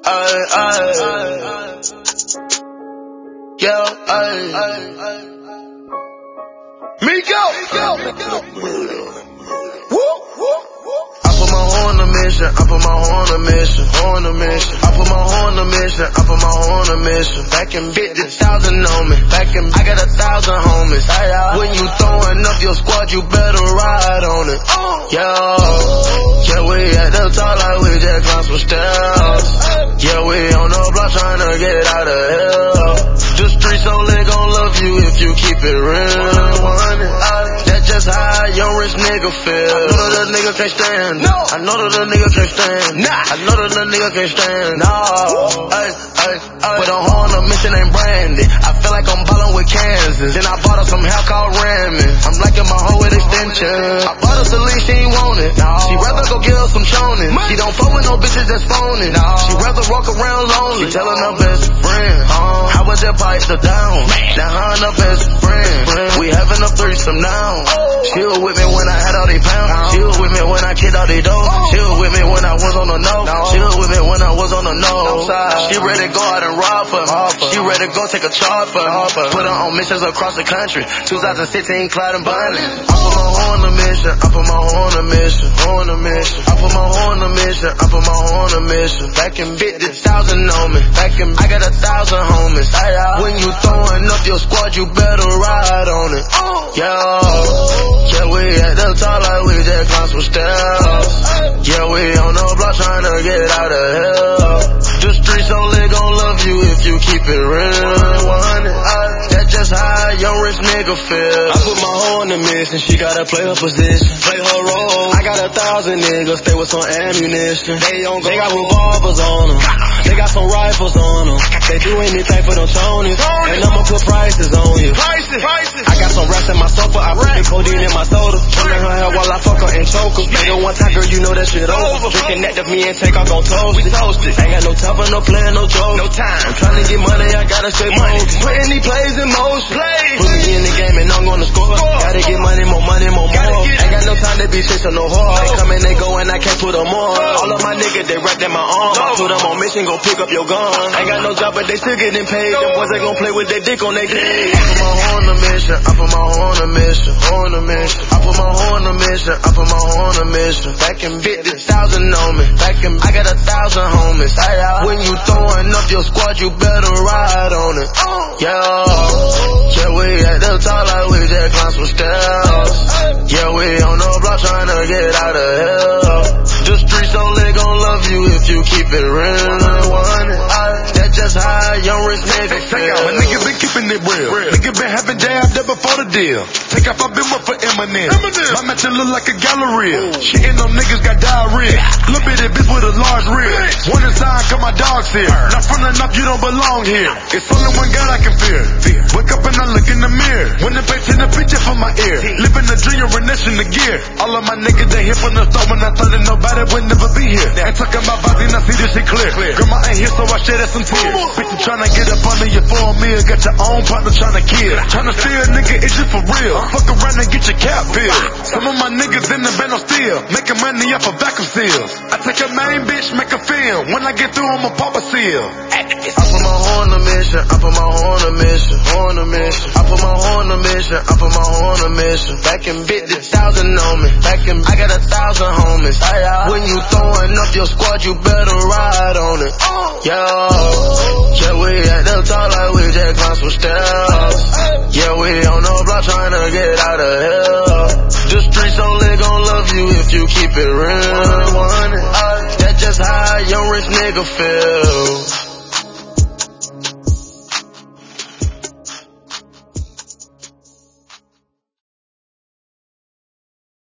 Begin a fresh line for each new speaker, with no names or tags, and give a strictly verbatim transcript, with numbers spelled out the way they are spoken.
Ay, ay. Yeah, ay. Miko! Woo! I put my horn on a mission, I put my horn on a mission, horn on a mission. I put my horn on a mission, I put my horn on a mission. Back in fifty thousand on me, back in, I got a thousand homies. When you throwing up your squad, you better ride on it. Yeah, yeah, we at the top like we just climbed some stairs. Yeah, we on the block trying to get out of hell. The streets only gon' love you if you keep it real. That's just how a young rich nigga feel. I know that the nigga can't stand. No. I know that the nigga can't stand. Nah. I know that the nigga can't stand. No. Ay, ay, ay. But a horn on a mission ain't brandy. I feel like I'm ballin' with Kansas. Then I bought her some hair called Ramming. I'm liking my hoe with extensions. I bought her Celine, she ain't want it. No. She rather go get her some chonin'. She don't fuck with no bitches that's phoning. No. She rather walk around lonely. She tellin' her best friend. Uh, how was that pipe to down? Now her and her best friend. We having a threesome now. She was with me when I had all these pounds. She was with me when I kicked all these doors. She was with me when I was on the nose. She was with me when I was on the nose. She ready to go out and rob for me. She ready to go take a charge for me. Put her on missions across the country. twenty sixteen Clyde and Bonnie. I put my horn on a mission. I put my horn on a mission. Horn on a mission. I put my horn on a mission. I put my horn on a mission. Back in fifty thousand on me. Back in, I got a thousand homies. When you throwing up your squad, you better ride on it. Yeah, yeah, we at the top like we just climbed some stairs. Yeah, we on the block trying to get out of hell. The streets only gon' love you if you keep it real. That's just how a young rich nigga feel. I put my hoe on the mission, she gotta play her position, play her role. I got a thousand niggas, stay with some ammunition. They on go, they got revolvers on them, they got some rifles on them. They do anything for them Tonys, and I'ma put prices on you. Prices, prices. I got some rats in my sofa, I put the codeine in my soda. Put in her hair while I fuck her and choke her. Make her one time, girl, you know that shit over. Drinking that to me and take off gon' toast it. Ain't got no time for no playing, no joke. No time. I'm trying to get money, I gotta stay money. Putting these plays in motion. Put me in the game and I'm gonna score. Gotta get money, more money, more more. Ain't got no time to be chasing no whore. They come and they go and I can't put them on. All of my niggas, they wrapped in my arm. I put them on mission, go pick up your gun. Ain't got no job, but they still getting paid. Them boys, they gon' play with their dick on their dick. I put my horn on a mission. I put my horn on a mission. Horn on a mission. I put my horn on a mission. I put my horn on a mission. Back in fifty thousand on me. Back in, I got a thousand homies. When you throwing up your squad, you better ride on it. Yeah, yeah, we at the top like we just climbed some stairs. Yeah, we on the block trying to get out of hell. The streets only gon' love you if you keep it real. That's just how a young rich nigga feel.
My nigga been keeping it real. Nigga been having jabs there before the deal. Take off, I been up for Eminem. My mansion look like a gallery. Shitting on niggas got diarrhea. Little bitty bitch with a large rib. One inside, cause my dog's here. Not frontin' up, you don't belong here. It's only one God I can fear. Wake up and I look in the mirror. When the bitch in the picture for my ear. Living the dream, you're in the gear. All of my niggas, they here from the start when I thought that nobody would never be here. Ain't talking about vibes, I see this shit clear. Grandma ain't here, so I shed some tears. Bitch, tryna get up under your four meal. Got your own partner tryna kill. Tryna steal, nigga, it's just for real. Fuck around and get your cap filled. Some of my niggas in the band on steel. Making money off of vacuum seals. I take a main bitch, make a film. When I get through, I'ma pop a seal.
I put my horn on a mission. I put my horn on a mission. Horn on a mission. I put my horn on a mission. I put my horn on a mission. Back in fifty thousand on me. Back in, I got a thousand homies. When you throwing up your squad, you better ride on it. Yeah, yeah, we at the top like we just climbed some stairs. Yeah, we on the block trying to get out of hell. The streets only gon' love you if you keep it real. That's just how a young rich nigga feel.